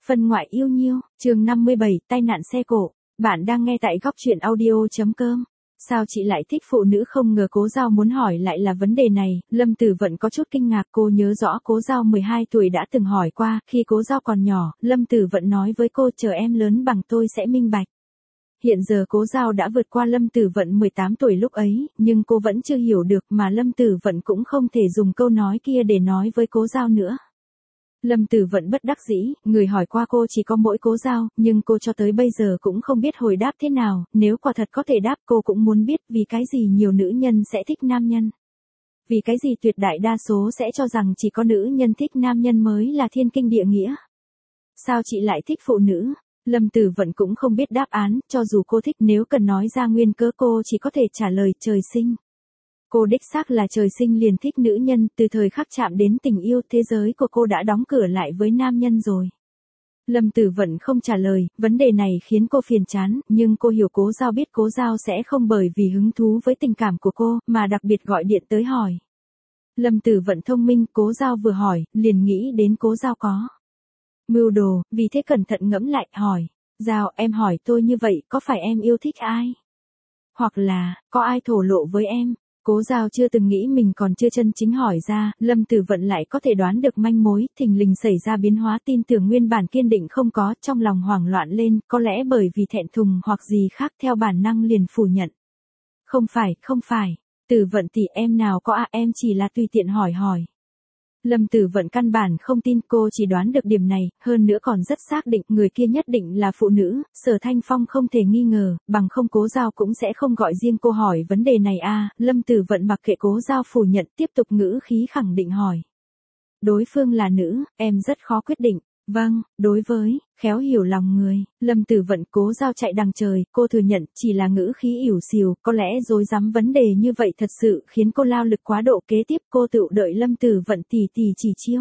Phân ngoại yêu nhiêu, chương 57, tai nạn xe cộ. Bạn đang nghe tại góc truyện audio.com. Sao chị lại thích phụ nữ? Không ngờ Cố Dao muốn hỏi lại là vấn đề này, Lâm Tử Vận có chút kinh ngạc. Cô nhớ rõ Cố Dao 12 tuổi đã từng hỏi qua, khi Cố Dao còn nhỏ, Lâm Tử Vận nói với cô chờ em lớn bằng tôi sẽ minh bạch. Hiện giờ Cố Dao đã vượt qua Lâm Tử Vận 18 tuổi lúc ấy, nhưng cô vẫn chưa hiểu được mà Lâm Tử Vận cũng không thể dùng câu nói kia để nói với Cố Dao nữa. Lâm Tử Vận bất đắc dĩ, người hỏi qua cô chỉ có mỗi Cố Dao, nhưng cô cho tới bây giờ cũng không biết hồi đáp thế nào, nếu quả thật có thể đáp cô cũng muốn biết vì cái gì nhiều nữ nhân sẽ thích nam nhân. Vì cái gì tuyệt đại đa số sẽ cho rằng chỉ có nữ nhân thích nam nhân mới là thiên kinh địa nghĩa. Sao chị lại thích phụ nữ? Lâm Tử Vận cũng không biết đáp án, cho dù cô thích nếu cần nói ra nguyên cớ cô chỉ có thể trả lời trời sinh. Cô đích xác là trời sinh liền thích nữ nhân, từ thời khắc chạm đến tình yêu thế giới của cô đã đóng cửa lại với nam nhân rồi. Lâm Tử Vận không trả lời, vấn đề này khiến cô phiền chán, nhưng cô hiểu Cố Dao biết Cố Dao sẽ không bởi vì hứng thú với tình cảm của cô, mà đặc biệt gọi điện tới hỏi. Lâm Tử Vận thông minh, Cố Dao vừa hỏi, liền nghĩ đến Cố Dao có mưu đồ, vì thế cẩn thận ngẫm lại, hỏi. Dao, em hỏi tôi như vậy, có phải em yêu thích ai? Hoặc là, có ai thổ lộ với em? Cố Dao chưa từng nghĩ mình còn chưa chân chính hỏi ra, Lâm Tử Vận lại có thể đoán được manh mối, thình lình xảy ra biến hóa tin tưởng nguyên bản kiên định không có, trong lòng hoảng loạn lên, có lẽ bởi vì thẹn thùng hoặc gì khác theo bản năng liền phủ nhận. Không phải, Tử Vận tỷ em nào có em chỉ là tùy tiện hỏi. Lâm Tử Vận căn bản không tin, cô chỉ đoán được điểm này, hơn nữa còn rất xác định người kia nhất định là phụ nữ, Sở Thanh Phong không thể nghi ngờ, bằng không Cố Dao cũng sẽ không gọi riêng cô hỏi vấn đề này Lâm Tử Vận mặc kệ Cố Dao phủ nhận, tiếp tục ngữ khí khẳng định hỏi. Đối phương là nữ, em rất khó quyết định. Vâng, đối với, khéo hiểu lòng người, Lâm Tử Vận Cố Dao chạy đằng trời, cô thừa nhận chỉ là ngữ khí ỉu xìu, có lẽ rối rắm vấn đề như vậy thật sự khiến cô lao lực quá độ, kế tiếp cô tự đợi Lâm Tử Vận tỉ chỉ chiêu.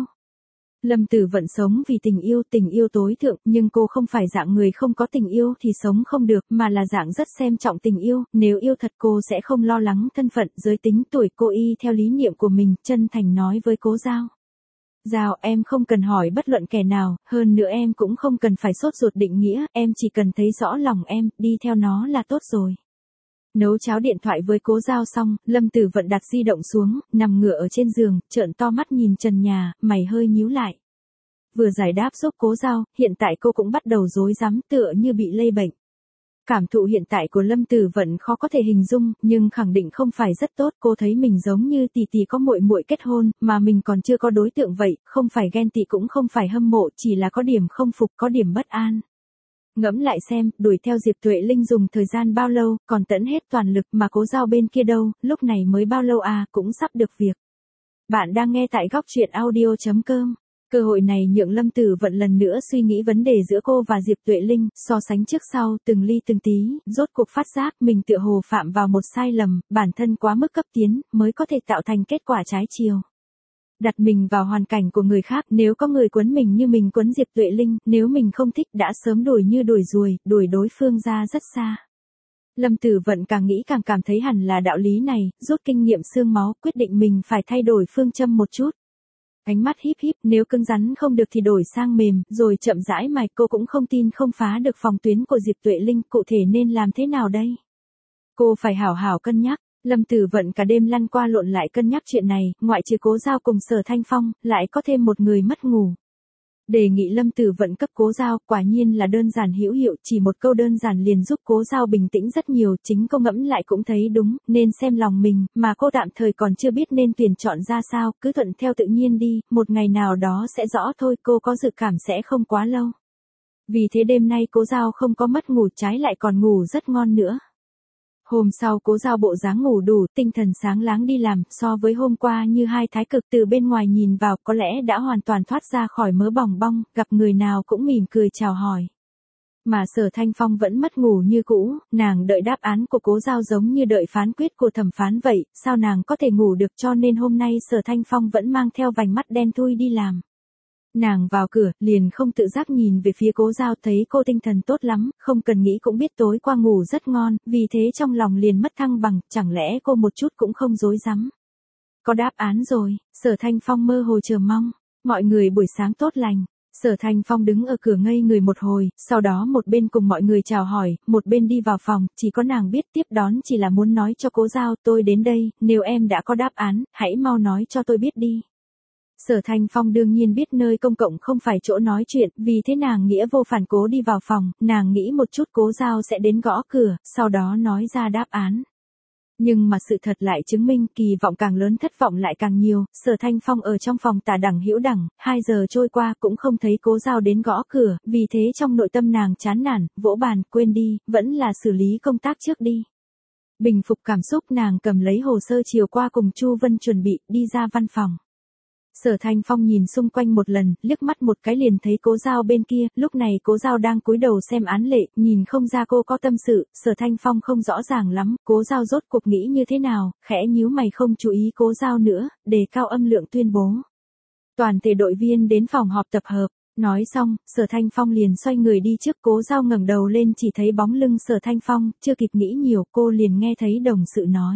Lâm Tử Vận sống vì tình yêu tối thượng, nhưng cô không phải dạng người không có tình yêu thì sống không được, mà là dạng rất xem trọng tình yêu, nếu yêu thật cô sẽ không lo lắng thân phận, giới tính, tuổi, cô y theo lý niệm của mình, chân thành nói với Cố Dao. Dao, em không cần hỏi bất luận kẻ nào, hơn nữa em cũng không cần phải sốt ruột định nghĩa, em chỉ cần thấy rõ lòng em, đi theo nó là tốt rồi. Nấu cháo điện thoại với Cố Dao xong, Lâm Tử Vận đặt di động xuống, nằm ngửa ở trên giường, trợn to mắt nhìn trần nhà, mày hơi nhíu lại. Vừa giải đáp giúp Cố Dao, hiện tại cô cũng bắt đầu rối rắm tựa như bị lây bệnh. Cảm thụ hiện tại của Lâm Tử Vận khó có thể hình dung, nhưng khẳng định không phải rất tốt, cô thấy mình giống như tỷ có muội muội kết hôn, mà mình còn chưa có đối tượng vậy, không phải ghen tị cũng không phải hâm mộ, chỉ là có điểm không phục, có điểm bất an. Ngẫm lại xem, đuổi theo Diệp Tuệ Linh dùng thời gian bao lâu, còn tận hết toàn lực mà Cố Dao bên kia đâu, lúc này mới bao lâu cũng sắp được việc. Bạn đang nghe tại góc truyện audio.com. Cơ hội này nhượng Lâm Tử Vận lần nữa suy nghĩ vấn đề giữa cô và Diệp Tuệ Linh, so sánh trước sau, từng ly từng tí, rốt cuộc phát giác mình tựa hồ phạm vào một sai lầm, bản thân quá mức cấp tiến, mới có thể tạo thành kết quả trái chiều. Đặt mình vào hoàn cảnh của người khác, nếu có người quấn mình như mình quấn Diệp Tuệ Linh, nếu mình không thích đã sớm đuổi như đuổi ruồi, đuổi đối phương ra rất xa. Lâm Tử Vận càng nghĩ càng cảm thấy hẳn là đạo lý này, rút kinh nghiệm xương máu, quyết định mình phải thay đổi phương châm một chút. Ánh mắt híp híp, nếu cứng rắn không được thì đổi sang mềm, rồi chậm rãi mài, cô cũng không tin không phá được phòng tuyến của Diệp Tuệ Linh, cụ thể nên làm thế nào đây? Cô phải hảo hảo cân nhắc. Lâm Tử Vận cả đêm lăn qua lộn lại cân nhắc chuyện này, ngoại trừ Cố Dao cùng Sở Thanh Phong, lại có thêm một người mất ngủ. Đề nghị Lâm Tử Vận cấp Cố Dao, quả nhiên là đơn giản hữu hiệu, chỉ một câu đơn giản liền giúp Cố Dao bình tĩnh rất nhiều, chính cô ngẫm lại cũng thấy đúng, nên xem lòng mình, mà cô tạm thời còn chưa biết nên tuyển chọn ra sao, cứ thuận theo tự nhiên đi, một ngày nào đó sẽ rõ thôi, cô có dự cảm sẽ không quá lâu. Vì thế đêm nay Cố Dao không có mất ngủ, trái lại còn ngủ rất ngon nữa. Hôm sau Cố Dao bộ dáng ngủ đủ, tinh thần sáng láng đi làm, so với hôm qua như hai thái cực, từ bên ngoài nhìn vào có lẽ đã hoàn toàn thoát ra khỏi mớ bòng bong, gặp người nào cũng mỉm cười chào hỏi. Mà Sở Thanh Phong vẫn mất ngủ như cũ, nàng đợi đáp án của Cố Dao giống như đợi phán quyết của thẩm phán vậy, sao nàng có thể ngủ được, cho nên hôm nay Sở Thanh Phong vẫn mang theo vành mắt đen thui đi làm. Nàng vào cửa, liền không tự giác nhìn về phía Cố Dao, thấy cô tinh thần tốt lắm, không cần nghĩ cũng biết tối qua ngủ rất ngon, vì thế trong lòng liền mất thăng bằng, chẳng lẽ cô một chút cũng không rối rắm. Có đáp án rồi, Sở Thanh Phong mơ hồ chờ mong. Mọi người buổi sáng tốt lành. Sở Thanh Phong đứng ở cửa ngây người một hồi, sau đó một bên cùng mọi người chào hỏi, một bên đi vào phòng, chỉ có nàng biết tiếp đón chỉ là muốn nói cho Cố Giao tôi đến đây, nếu em đã có đáp án, hãy mau nói cho tôi biết đi. Sở Thanh Phong đương nhiên biết nơi công cộng không phải chỗ nói chuyện, vì thế nàng nghĩa vô phản cố đi vào phòng, nàng nghĩ một chút Cố Giao sẽ đến gõ cửa, sau đó nói ra đáp án. Nhưng mà sự thật lại chứng minh kỳ vọng càng lớn thất vọng lại càng nhiều, Sở Thanh Phong ở trong phòng tả đẳng hữu đẳng, 2 giờ trôi qua cũng không thấy Cố Giao đến gõ cửa, vì thế trong nội tâm nàng chán nản, vỗ bàn, quên đi, vẫn là xử lý công tác trước đi. Bình phục cảm xúc nàng cầm lấy hồ sơ chiều qua cùng Chu Vân chuẩn bị, đi ra văn phòng. Sở Thanh Phong nhìn xung quanh một lần, liếc mắt một cái liền thấy Cố Giao bên kia, lúc này Cố Giao đang cúi đầu xem án lệ, nhìn không ra cô có tâm sự, Sở Thanh Phong không rõ ràng lắm, Cố Giao rốt cuộc nghĩ như thế nào, khẽ nhíu mày không chú ý Cố Giao nữa, đề cao âm lượng tuyên bố. Toàn thể đội viên đến phòng họp tập hợp, nói xong, Sở Thanh Phong liền xoay người đi trước Cố Giao ngẩng đầu lên chỉ thấy bóng lưng Sở Thanh Phong, chưa kịp nghĩ nhiều cô liền nghe thấy đồng sự nói.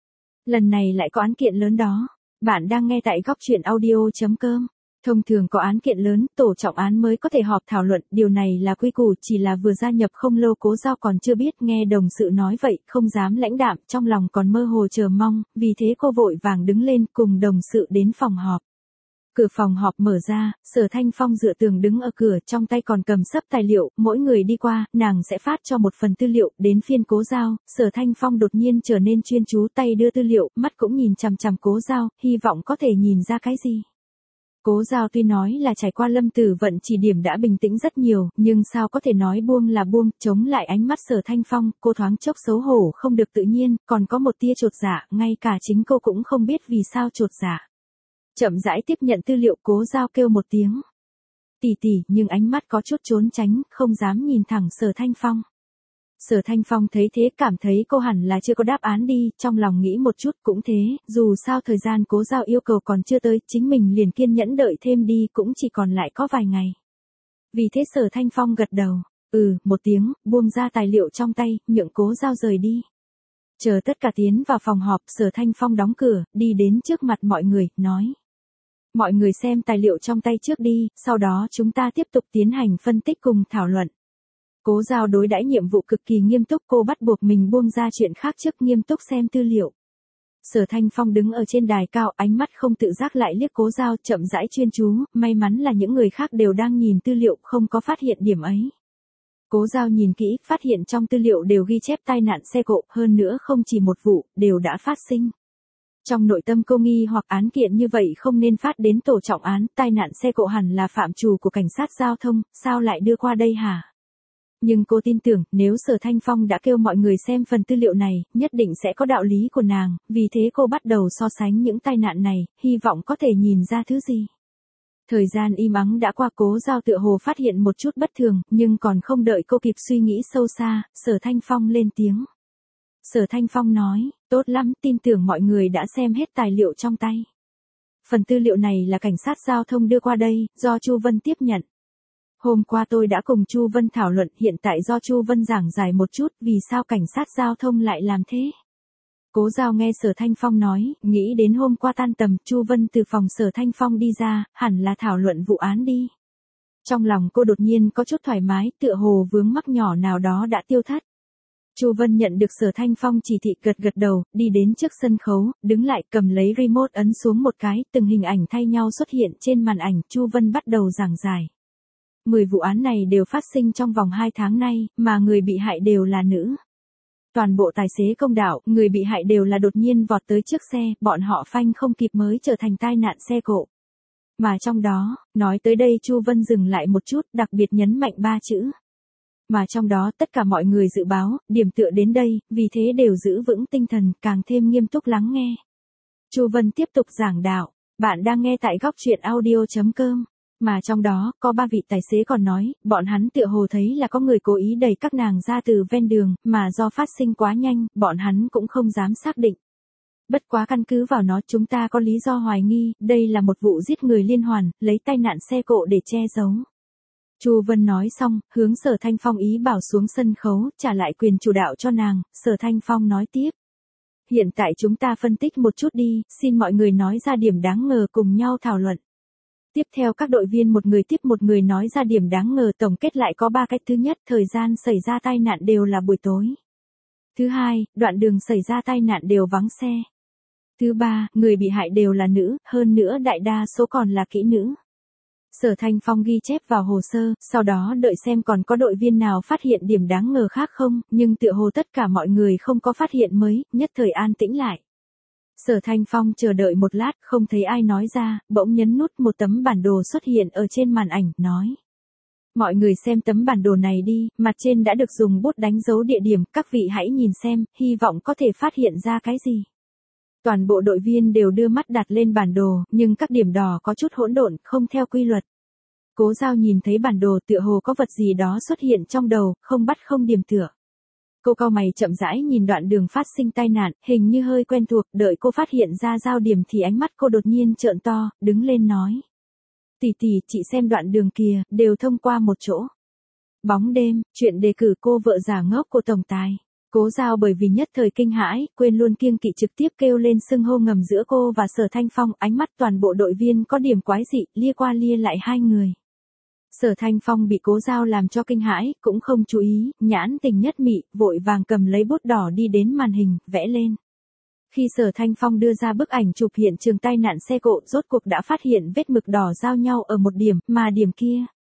Lần này lại có án kiện lớn đó. Bạn đang nghe tại góc truyện audio.com. Thông thường có án kiện lớn, tổ trọng án mới có thể họp thảo luận, điều này là quy củ, chỉ là vừa gia nhập không lâu Cố Giao còn chưa biết, nghe đồng sự nói vậy, không dám lãnh đạm, trong lòng còn mơ hồ chờ mong, vì thế cô vội vàng đứng lên cùng đồng sự đến phòng họp. Cửa phòng họp mở ra, Sở Thanh Phong dựa tường đứng ở cửa, trong tay còn cầm sấp tài liệu, mỗi người đi qua, nàng sẽ phát cho một phần tư liệu, đến phiên Cố Giao, Sở Thanh Phong đột nhiên trở nên chuyên chú, tay đưa tư liệu, mắt cũng nhìn chằm chằm Cố Giao, hy vọng có thể nhìn ra cái gì. Cố Giao tuy nói là trải qua Lâm Tử Vận chỉ điểm đã bình tĩnh rất nhiều, nhưng sao có thể nói buông là buông, chống lại ánh mắt Sở Thanh Phong, cô thoáng chốc xấu hổ không được tự nhiên, còn có một tia chột dạ, ngay cả chính cô cũng không biết vì sao chột dạ. Chậm rãi tiếp nhận tư liệu Cố Giao kêu một tiếng. Tỷ tỷ, nhưng ánh mắt có chút trốn tránh, không dám nhìn thẳng Sở Thanh Phong. Sở Thanh Phong thấy thế cảm thấy cô hẳn là chưa có đáp án đi, trong lòng nghĩ một chút cũng thế, dù sao thời gian Cố Giao yêu cầu còn chưa tới, chính mình liền kiên nhẫn đợi thêm đi cũng chỉ còn lại có vài ngày. Vì thế Sở Thanh Phong gật đầu, một tiếng, buông ra tài liệu trong tay, nhượng Cố Giao rời đi. Chờ tất cả tiến vào phòng họp, Sở Thanh Phong đóng cửa, đi đến trước mặt mọi người, nói. Mọi người xem tài liệu trong tay trước đi, sau đó chúng ta tiếp tục tiến hành phân tích cùng thảo luận. Cố Giao đối đãi nhiệm vụ cực kỳ nghiêm túc, cô bắt buộc mình buông ra chuyện khác trước nghiêm túc xem tư liệu. Sở Thanh Phong đứng ở trên đài cao, ánh mắt không tự giác lại liếc Cố Giao, chậm rãi chuyên chú, may mắn là những người khác đều đang nhìn tư liệu, không có phát hiện điểm ấy. Cố Giao nhìn kỹ, phát hiện trong tư liệu đều ghi chép tai nạn xe cộ, hơn nữa không chỉ một vụ, đều đã phát sinh. Trong nội tâm cô nghi hoặc án kiện như vậy không nên phát đến tổ trọng án, tai nạn xe cộ hẳn là phạm trù của cảnh sát giao thông, sao lại đưa qua đây hả? Nhưng cô tin tưởng, nếu Sở Thanh Phong đã kêu mọi người xem phần tư liệu này, nhất định sẽ có đạo lý của nàng, vì thế cô bắt đầu so sánh những tai nạn này, hy vọng có thể nhìn ra thứ gì. Thời gian im ắng đã qua, Cố Giao tựa hồ phát hiện một chút bất thường, nhưng còn không đợi cô kịp suy nghĩ sâu xa, Sở Thanh Phong lên tiếng. Sở Thanh Phong nói, tốt lắm, tin tưởng mọi người đã xem hết tài liệu trong tay. Phần tư liệu này là cảnh sát giao thông đưa qua đây, do Chu Vân tiếp nhận. Hôm qua tôi đã cùng Chu Vân thảo luận, hiện tại do Chu Vân giảng giải một chút vì sao cảnh sát giao thông lại làm thế. Cố Giao nghe Sở Thanh Phong nói, nghĩ đến hôm qua tan tầm, Chu Vân từ phòng Sở Thanh Phong đi ra, hẳn là thảo luận vụ án đi. Trong lòng cô đột nhiên có chút thoải mái, tựa hồ vướng mắc nhỏ nào đó đã tiêu thất. Chu Vân nhận được Sở Thanh Phong chỉ thị, gật gật đầu, đi đến trước sân khấu, đứng lại cầm lấy remote ấn xuống một cái, từng hình ảnh thay nhau xuất hiện trên màn ảnh, Chu Vân bắt đầu giảng giải. 10 vụ án này đều phát sinh trong vòng 2 tháng nay, mà người bị hại đều là nữ. Toàn bộ tài xế công đạo, người bị hại đều là đột nhiên vọt tới trước xe, bọn họ phanh không kịp mới trở thành tai nạn xe cộ. Mà trong đó, nói tới đây Chu Vân dừng lại một chút, đặc biệt nhấn mạnh 3 chữ. Mà trong đó tất cả mọi người dự báo, điểm tựa đến đây, vì thế đều giữ vững tinh thần, càng thêm nghiêm túc lắng nghe. Chu Vân tiếp tục giảng đạo, bạn đang nghe tại góc truyện audio.com. Mà trong đó, có 3 vị tài xế còn nói, bọn hắn tựa hồ thấy là có người cố ý đẩy các nàng ra từ ven đường, mà do phát sinh quá nhanh, bọn hắn cũng không dám xác định. Bất quá căn cứ vào nó, chúng ta có lý do hoài nghi, đây là một vụ giết người liên hoàn, lấy tai nạn xe cộ để che giấu. Chu Vân nói xong, hướng Sở Thanh Phong ý bảo xuống sân khấu, trả lại quyền chủ đạo cho nàng, Sở Thanh Phong nói tiếp. Hiện tại chúng ta phân tích một chút đi, xin mọi người nói ra điểm đáng ngờ cùng nhau thảo luận. Tiếp theo các đội viên một người tiếp một người nói ra điểm đáng ngờ, tổng kết lại có 3 cái. Thứ nhất, thời gian xảy ra tai nạn đều là buổi tối. Thứ hai, đoạn đường xảy ra tai nạn đều vắng xe. Thứ ba, người bị hại đều là nữ, hơn nữa đại đa số còn là kỹ nữ. Sở Thanh Phong ghi chép vào hồ sơ, sau đó đợi xem còn có đội viên nào phát hiện điểm đáng ngờ khác không, nhưng tựa hồ tất cả mọi người không có phát hiện mới, nhất thời an tĩnh lại. Sở Thanh Phong chờ đợi một lát, không thấy ai nói ra, bỗng nhấn nút, một tấm bản đồ xuất hiện ở trên màn ảnh, nói. Mọi người xem tấm bản đồ này đi, mặt trên đã được dùng bút đánh dấu địa điểm, các vị hãy nhìn xem, hy vọng có thể phát hiện ra cái gì. Toàn bộ đội viên đều đưa mắt đặt lên bản đồ, nhưng các điểm đỏ có chút hỗn độn, không theo quy luật. Cố Giao nhìn thấy bản đồ tựa hồ có vật gì đó xuất hiện trong đầu, không bắt không điểm tựa. Cô cau mày chậm rãi nhìn đoạn đường phát sinh tai nạn, hình như hơi quen thuộc, đợi cô phát hiện ra giao điểm thì ánh mắt cô đột nhiên trợn to, đứng lên nói. Tỷ tỷ, chị xem đoạn đường kìa, đều thông qua một chỗ. Bóng đêm, chuyện đề cử cô vợ giả ngốc của tổng tài. Cố Giao bởi vì nhất thời kinh hãi, quên luôn kiêng kỵ trực tiếp kêu lên xưng hô ngầm giữa cô và Sở Thanh Phong, ánh mắt toàn bộ đội viên có điểm quái dị, lia qua lia lại hai người. Sở Thanh Phong bị Cố Giao làm cho kinh hãi, cũng không chú ý, nhãn tình nhất mị, vội vàng cầm lấy bút đỏ đi đến màn hình, vẽ lên. Khi Sở Thanh Phong đưa ra bức ảnh chụp hiện trường tai nạn xe cộ, rốt cuộc đã phát hiện vết mực đỏ giao nhau ở một điểm, mà điểm kia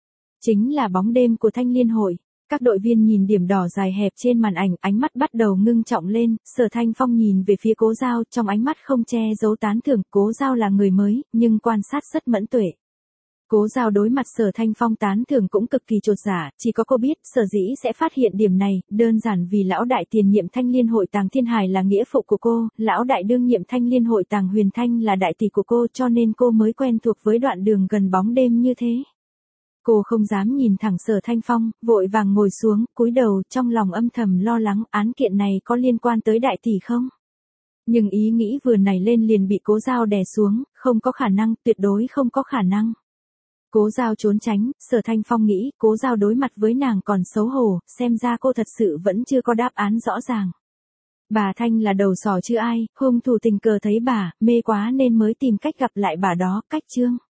chính là bóng đêm của Thanh Liên hội. Các đội viên nhìn điểm đỏ dài hẹp trên màn ảnh, ánh mắt bắt đầu ngưng trọng lên, Sở Thanh Phong nhìn về phía Cố Giao, trong ánh mắt không che giấu tán thưởng, Cố Giao là người mới, nhưng quan sát rất mẫn tuệ. Cố Giao đối mặt Sở Thanh Phong tán thưởng cũng cực kỳ chột dạ, chỉ có cô biết, sở dĩ sẽ phát hiện điểm này, đơn giản vì lão đại tiền nhiệm Thanh Liên hội Tàng Thiên Hải là nghĩa phụ của cô, lão đại đương nhiệm Thanh Liên hội Tàng Huyền Thanh là đại tỷ của cô, cho nên cô mới quen thuộc với đoạn đường gần bóng đêm như thế. Cô không dám nhìn thẳng Sở Thanh Phong, vội vàng ngồi xuống, cúi đầu, trong lòng âm thầm lo lắng, án kiện này có liên quan tới đại tỷ không? Nhưng ý nghĩ vừa nảy lên liền bị Cố Giao đè xuống, không có khả năng, tuyệt đối không có khả năng. Cố Giao trốn tránh, Sở Thanh Phong nghĩ, Cố Giao đối mặt với nàng còn xấu hổ, xem ra cô thật sự vẫn chưa có đáp án rõ ràng. Bà Thanh là đầu sỏ chứ ai, hung thủ tình cờ thấy bà, mê quá nên mới tìm cách gặp lại bà đó, cách chương.